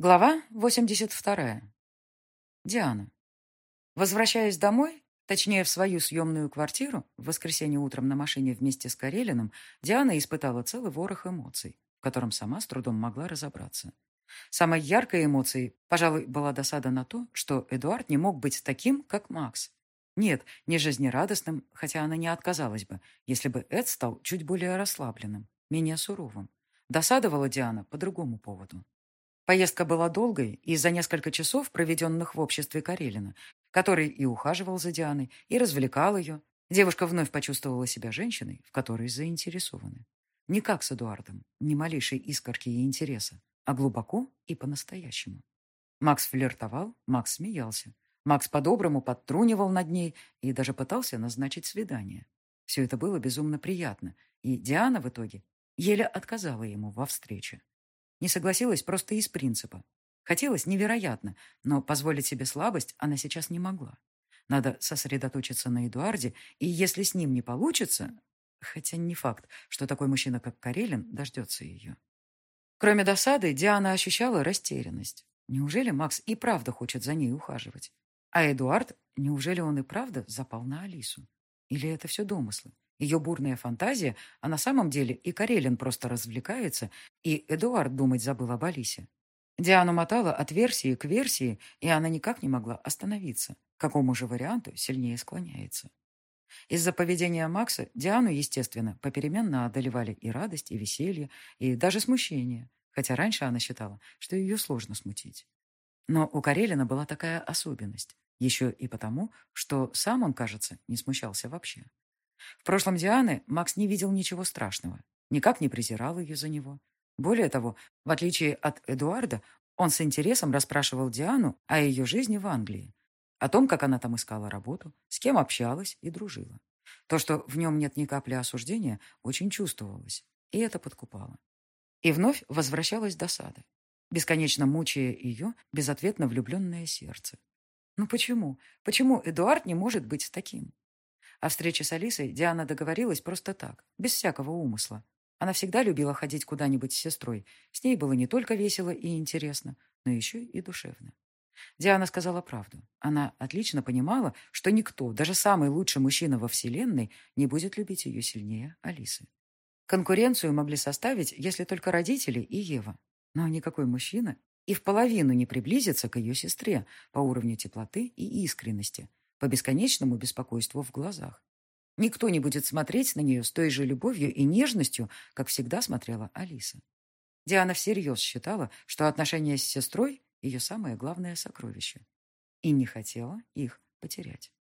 Глава 82. Диана. Возвращаясь домой, точнее в свою съемную квартиру, в воскресенье утром на машине вместе с Карелиным, Диана испытала целый ворох эмоций, в котором сама с трудом могла разобраться. Самой яркой эмоцией, пожалуй, была досада на то, что Эдуард не мог быть таким, как Макс. Нет, не жизнерадостным, хотя она не отказалась бы, если бы Эд стал чуть более расслабленным, менее суровым. Досадовала Диана по другому поводу. Поездка была долгой, и за несколько часов, проведенных в обществе Карелина, который и ухаживал за Дианой, и развлекал ее, девушка вновь почувствовала себя женщиной, в которой заинтересованы. Не как с Эдуардом, ни малейшей искорки и интереса, а глубоко и по-настоящему. Макс флиртовал, Макс смеялся. Макс по-доброму подтрунивал над ней и даже пытался назначить свидание. Все это было безумно приятно, и Диана в итоге еле отказала ему во встрече. Не согласилась просто из принципа. Хотелось невероятно, но позволить себе слабость она сейчас не могла. Надо сосредоточиться на Эдуарде, и если с ним не получится... Хотя не факт, что такой мужчина, как Карелин, дождется ее. Кроме досады, Диана ощущала растерянность. Неужели Макс и правда хочет за ней ухаживать? А Эдуард, неужели он и правда запал на Алису? Или это все домыслы? Ее бурная фантазия, а на самом деле и Карелин просто развлекается, и Эдуард думать забыл об Алисе. Диану мотала от версии к версии, и она никак не могла остановиться, к какому же варианту сильнее склоняется. Из-за поведения Макса Диану, естественно, попеременно одолевали и радость, и веселье, и даже смущение, хотя раньше она считала, что ее сложно смутить. Но у Карелина была такая особенность, еще и потому, что сам он, кажется, не смущался вообще. В прошлом Дианы Макс не видел ничего страшного, никак не презирал ее за него. Более того, в отличие от Эдуарда, он с интересом расспрашивал Диану о ее жизни в Англии, о том, как она там искала работу, с кем общалась и дружила. То, что в нем нет ни капли осуждения, очень чувствовалось, и это подкупало. И вновь возвращалась досада, бесконечно мучая ее безответно влюбленное сердце. Ну почему? Почему Эдуард не может быть таким? О встрече с Алисой Диана договорилась просто так, без всякого умысла. Она всегда любила ходить куда-нибудь с сестрой. С ней было не только весело и интересно, но еще и душевно. Диана сказала правду. Она отлично понимала, что никто, даже самый лучший мужчина во Вселенной, не будет любить ее сильнее Алисы. Конкуренцию могли составить, если только родители и Ева. Но никакой мужчина и в половину не приблизится к ее сестре по уровню теплоты и искренности, по бесконечному беспокойству в глазах. Никто не будет смотреть на нее с той же любовью и нежностью, как всегда смотрела Алиса. Диана всерьез считала, что отношения с сестрой – ее самое главное сокровище. И не хотела их потерять.